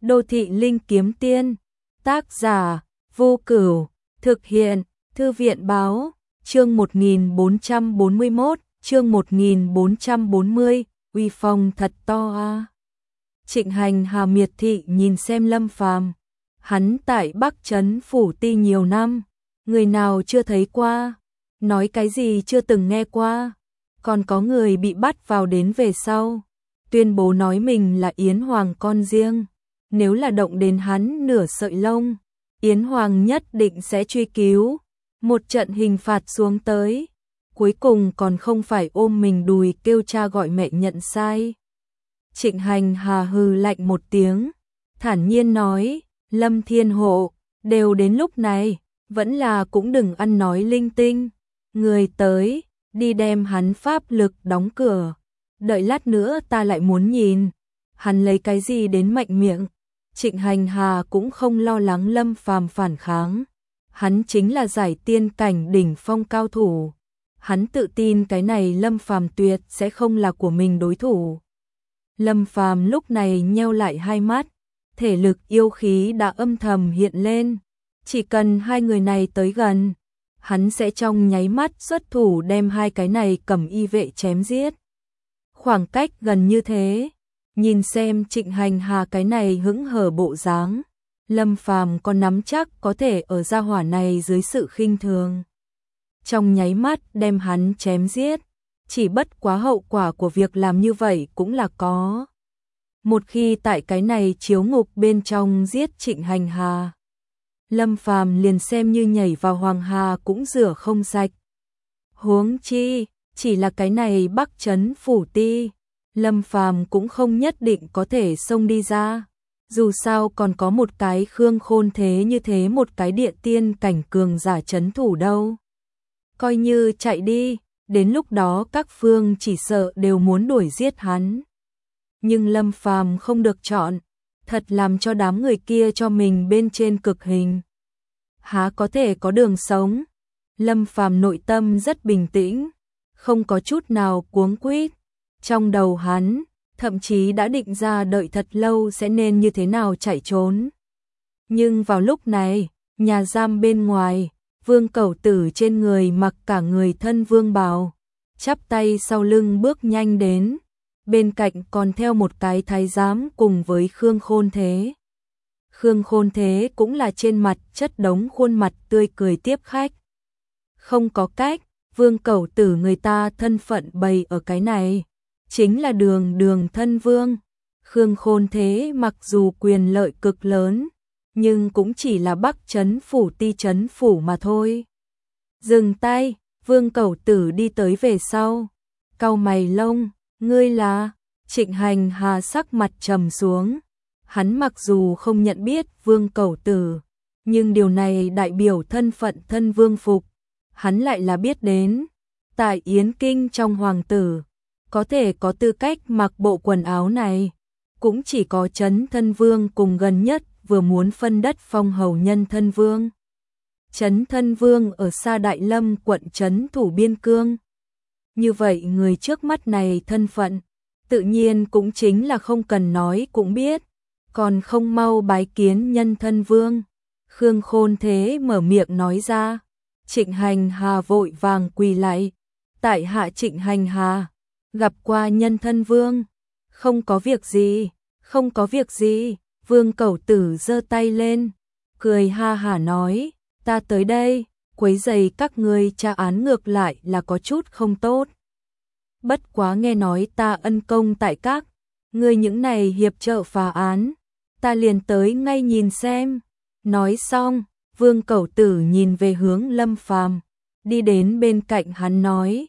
Đô thị linh kiếm tiên, tác giả, Vô Cửu, thực hiện, Thư viện báo, chương 1441, chương 1440, uy phong thật to a. Trịnh Hành Hà miệt thị nhìn xem Lâm Phàm, hắn tại Bắc Trấn Phủ Ti nhiều năm, người nào chưa thấy qua, nói cái gì chưa từng nghe qua, còn có người bị bắt vào đến về sau, tuyên bố nói mình là Yến Hoàng con riêng, nếu là động đến hắn nửa sợi lông, Yến Hoàng nhất định sẽ truy cứu, một trận hình phạt xuống tới, cuối cùng còn không phải ôm mình đùi kêu cha gọi mẹ nhận sai. Trịnh Hành Hà hừ lạnh một tiếng, thản nhiên nói, Lâm Thiên Hộ, đều đến lúc này, vẫn là cũng đừng ăn nói linh tinh, người tới, đi đem hắn pháp lực đóng cửa, đợi lát nữa ta lại muốn nhìn, hắn lấy cái gì đến mạnh miệng. Trịnh Hành Hà cũng không lo lắng Lâm Phàm phản kháng, hắn chính là giải tiên cảnh đỉnh phong cao thủ, hắn tự tin cái này Lâm Phàm tuyệt sẽ không là của mình đối thủ. Lâm Phàm lúc này nheo lại hai mắt, thể lực yêu khí đã âm thầm hiện lên, chỉ cần hai người này tới gần, hắn sẽ trong nháy mắt xuất thủ đem hai cái này cầm y vệ chém giết. Khoảng cách gần như thế, nhìn xem Trịnh Hành Hà cái này hững hờ bộ dáng, Lâm Phàm có nắm chắc có thể ở gia hỏa này dưới sự khinh thường, trong nháy mắt đem hắn chém giết, chỉ bất quá hậu quả của việc làm như vậy cũng là có. Một khi tại cái này chiếu ngục bên trong giết Trịnh Hành Hà, Lâm Phàm liền xem như nhảy vào Hoàng Hà cũng rửa không sạch. Huống chi, chỉ là cái này Bắc Trấn Phủ Ti, Lâm Phàm cũng không nhất định có thể xông đi ra, dù sao còn có một cái Khương Khôn Thế như thế một cái địa tiên cảnh cường giả trấn thủ đâu. Coi như chạy đi, đến lúc đó các phương chỉ sợ đều muốn đuổi giết hắn. Nhưng Lâm Phàm không được chọn, thật làm cho đám người kia cho mình bên trên cực hình. Há có thể có đường sống. Lâm Phàm nội tâm rất bình tĩnh, không có chút nào cuống quýt. Trong đầu hắn, thậm chí đã định ra đợi thật lâu sẽ nên như thế nào chạy trốn. Nhưng vào lúc này, nhà giam bên ngoài, Vương Cẩu Tử trên người mặc cả người thân vương bào, chắp tay sau lưng bước nhanh đến, bên cạnh còn theo một cái thái giám cùng với Khương Khôn Thế. Khương Khôn Thế cũng là trên mặt chất đống khuôn mặt tươi cười tiếp khách. Không có cách, Vương Cẩu Tử người ta thân phận bày ở cái này, chính là đường thân vương. Khương Khôn Thế mặc dù quyền lợi cực lớn, nhưng cũng chỉ là Bắc Trấn Phủ Ti trấn phủ mà thôi. Dừng tay, Vương Cẩu Tử đi tới về sau, cau mày lông, ngươi là? Trịnh Hành Hà sắc mặt trầm xuống, hắn mặc dù không nhận biết Vương Cẩu Tử, nhưng điều này đại biểu thân phận thân vương phục, hắn lại là biết đến, tại Yến Kinh trong hoàng tử, có thể có tư cách mặc bộ quần áo này, cũng chỉ có Trấn Thân Vương cùng gần nhất vừa muốn phân đất phong hầu nhân thân vương. Trấn Thân Vương ở xa Đại Lâm quận trấn thủ biên cương. Như vậy người trước mắt này thân phận, tự nhiên cũng chính là không cần nói cũng biết, còn không mau bái kiến nhân thân vương. Khương Khôn Thế mở miệng nói ra, Trịnh Hành Hà vội vàng quỳ lại, tại hạ Trịnh Hành Hà, gặp qua nhân thân vương, không có việc gì, không có việc gì. Vương Cẩu Tử giơ tay lên, cười ha hả nói, ta tới đây, quấy rầy các ngươi tra án ngược lại là có chút không tốt. Bất quá nghe nói ta ân công tại các, ngươi những này hiệp trợ phá án, ta liền tới ngay nhìn xem. Nói xong, Vương Cẩu Tử nhìn về hướng Lâm Phàm, đi đến bên cạnh hắn nói,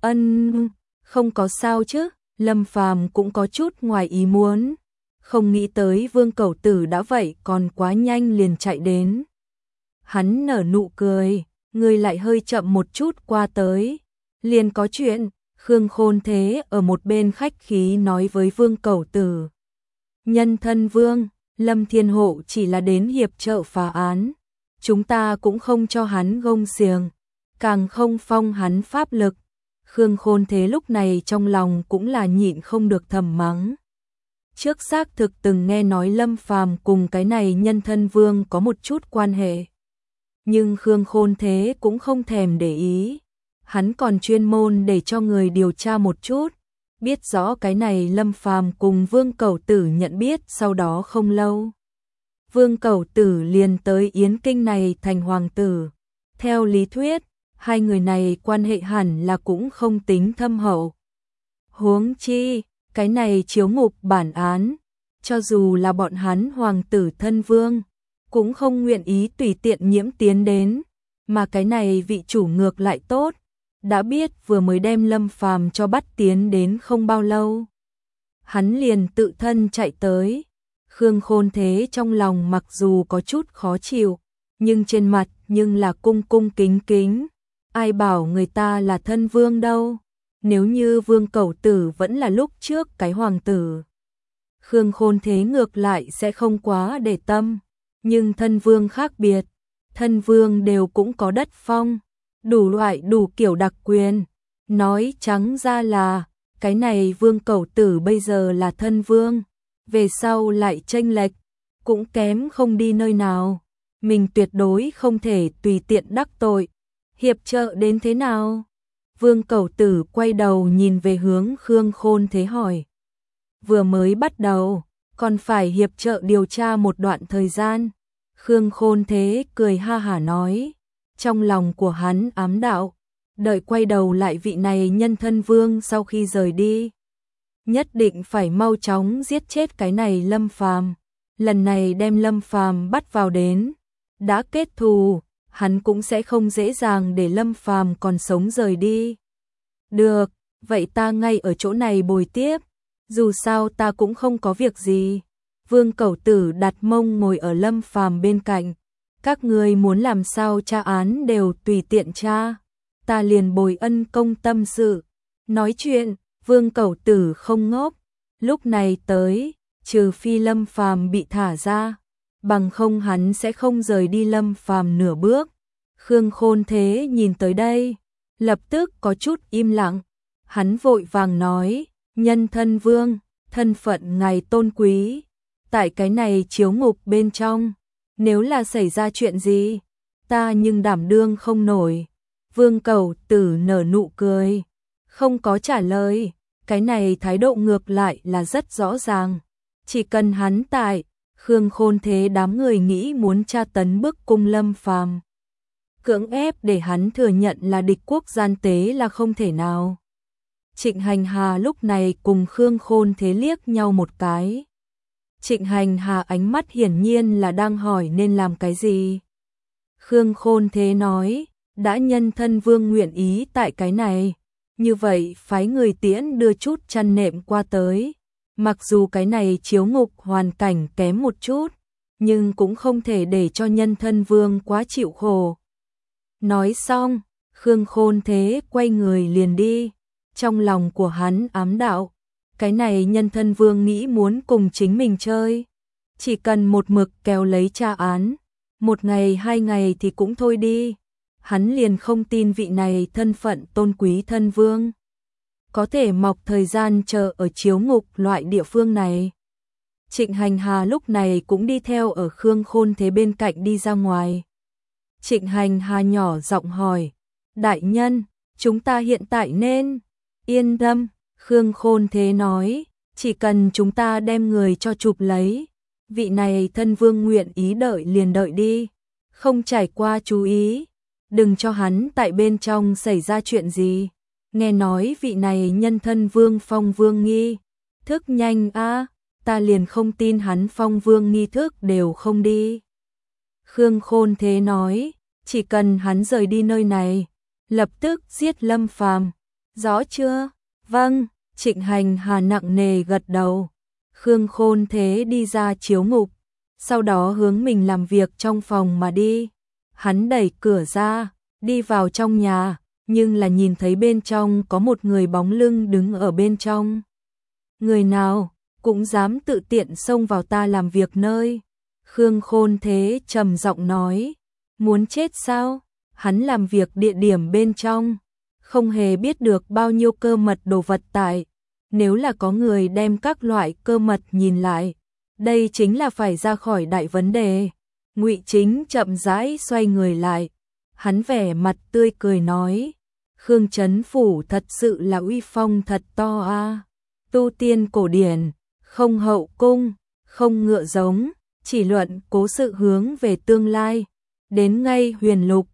không có sao chứ. Lâm Phàm cũng có chút ngoài ý muốn, không nghĩ tới Vương Cẩu Tử đã vậy còn quá nhanh liền chạy đến. Hắn nở nụ cười, người lại hơi chậm một chút qua tới, liền có chuyện. Khương Khôn Thế ở một bên khách khí nói với Vương Cẩu Tử, nhân thân vương, Lâm Thiên Hộ chỉ là đến hiệp trợ phá án, chúng ta cũng không cho hắn gông xiềng, càng không phong hắn pháp lực. Khương Khôn Thế lúc này trong lòng cũng là nhịn không được thầm mắng. trước xác thực từng nghe nói Lâm Phàm cùng cái này Nhân Thân Vương có một chút quan hệ. Nhưng Khương Khôn Thế cũng không thèm để ý. Hắn còn chuyên môn để cho người điều tra một chút, biết rõ cái này Lâm Phàm cùng Vương Cẩu Tử nhận biết. Sau đó không lâu, Vương Cẩu Tử liền tới Yến Kinh này thành hoàng tử. Theo lý thuyết, hai người này quan hệ hẳn là cũng không tính thâm hậu. Huống chi, cái này chiếu ngục bản án, cho dù là bọn hắn hoàng tử thân vương, cũng không nguyện ý tùy tiện nhiễm tiến đến, mà cái này vị chủ ngược lại tốt, đã biết vừa mới đem Lâm Phàm cho bắt tiến đến không bao lâu. Hắn liền tự thân chạy tới. Khương Khôn Thế trong lòng mặc dù có chút khó chịu, nhưng trên mặt nhưng là cung cung kính kính. Ai bảo người ta là thân vương đâu, nếu như Vương Cẩu Tử vẫn là lúc trước cái hoàng tử, Khương Khôn Thế ngược lại sẽ không quá để tâm. Nhưng thân vương khác biệt, thân vương đều cũng có đất phong, đủ loại đủ kiểu đặc quyền. Nói trắng ra là, cái này Vương Cẩu Tử bây giờ là thân vương, về sau lại chênh lệch, cũng kém không đi nơi nào. Mình tuyệt đối không thể tùy tiện đắc tội. Hiệp trợ đến thế nào? Vương Cẩu Tử quay đầu nhìn về hướng Khương Khôn Thế hỏi. Vừa mới bắt đầu, còn phải hiệp trợ điều tra một đoạn thời gian. Khương Khôn Thế cười ha hả nói. Trong lòng của hắn ám đạo, đợi quay đầu lại vị này Nhân Thân Vương sau khi rời đi, nhất định phải mau chóng giết chết cái này Lâm Phàm. Lần này đem Lâm Phàm bắt vào đến, đã kết thù, hắn cũng sẽ không dễ dàng để Lâm Phàm còn sống rời đi. Được, vậy ta ngay ở chỗ này bồi tiếp, dù sao ta cũng không có việc gì. Vương Cẩu Tử đặt mông ngồi ở Lâm Phàm bên cạnh. Các ngươi muốn làm sao tra án đều tùy tiện tra, ta liền bồi ân công tâm sự. Nói chuyện, Vương Cẩu Tử không ngốc, lúc này tới, trừ phi Lâm Phàm bị thả ra, bằng không hắn sẽ không rời đi Lâm Phàm nửa bước. Khương Khôn Thế nhìn tới đây, lập tức có chút im lặng. Hắn vội vàng nói, Nhân Thân Vương, thân phận ngài tôn quý, tại cái này chiếu ngục bên trong, nếu là xảy ra chuyện gì, ta nhưng đảm đương không nổi. Vương Cẩu Tử nở nụ cười, không có trả lời. Cái này thái độ ngược lại là rất rõ ràng. Chỉ cần hắn tại, Khương Khôn Thế đám người nghĩ muốn tra tấn bức cung Lâm Phàm, cưỡng ép để hắn thừa nhận là địch quốc gian tế là không thể nào. Trịnh Hành Hà lúc này cùng Khương Khôn Thế liếc nhau một cái. Trịnh Hành Hà ánh mắt hiển nhiên là đang hỏi nên làm cái gì. Khương Khôn Thế nói, đã Nhân Thân Vương nguyện ý tại cái này, như vậy phái người tiễn đưa chút chăn nệm qua tới. Mặc dù cái này chiếu ngục hoàn cảnh kém một chút, nhưng cũng không thể để cho Nhân Thân Vương quá chịu khổ. Nói xong, Khương Khôn Thế quay người liền đi. Trong lòng của hắn ám đạo, cái này Nhân Thân Vương nghĩ muốn cùng chính mình chơi, chỉ cần một mực kéo lấy tra án, một ngày hai ngày thì cũng thôi đi. Hắn liền không tin vị này thân phận tôn quý thân vương có thể mọc thời gian chờ ở chiếu ngục loại địa phương này. Trịnh Hành Hà lúc này cũng đi theo ở Khương Khôn Thế bên cạnh đi ra ngoài. Trịnh Hành Hà nhỏ giọng hỏi, đại nhân, chúng ta hiện tại nên yên tâm. Khương Khôn Thế nói, chỉ cần chúng ta đem người cho chụp lấy, vị này thân vương nguyện ý đợi liền đợi đi, không trải qua chú ý, đừng cho hắn tại bên trong xảy ra chuyện gì. Nghe nói vị này Nhân Thân Vương phong vương nghi thức nhanh a, ta liền không tin hắn phong vương nghi thức đều không đi. Khương Khôn Thế nói, chỉ cần hắn rời đi nơi này, lập tức giết Lâm Phàm, rõ chưa? Vâng. Trịnh Hành Hà nặng nề gật đầu. Khương Khôn Thế đi ra chiếu ngục, sau đó hướng mình làm việc trong phòng mà đi. Hắn đẩy cửa ra, đi vào trong nhà, nhưng là nhìn thấy bên trong có một người bóng lưng đứng ở bên trong. Người nào cũng dám tự tiện xông vào ta làm việc nơi. Khương Khôn Thế trầm giọng nói, muốn chết sao? Hắn làm việc địa điểm bên trong, không hề biết được bao nhiêu cơ mật đồ vật tại. nếu là có người đem các loại cơ mật nhìn lại, đây chính là phải ra khỏi đại vấn đề. Ngụy Chính chậm rãi xoay người lại, hắn vẻ mặt tươi cười nói, Khương Trấn Phủ thật sự là uy phong thật to a. Tu tiên cổ điển, không hậu cung, không ngựa giống, chỉ luận cố sự hướng về tương lai. Đến ngay Huyền Lục,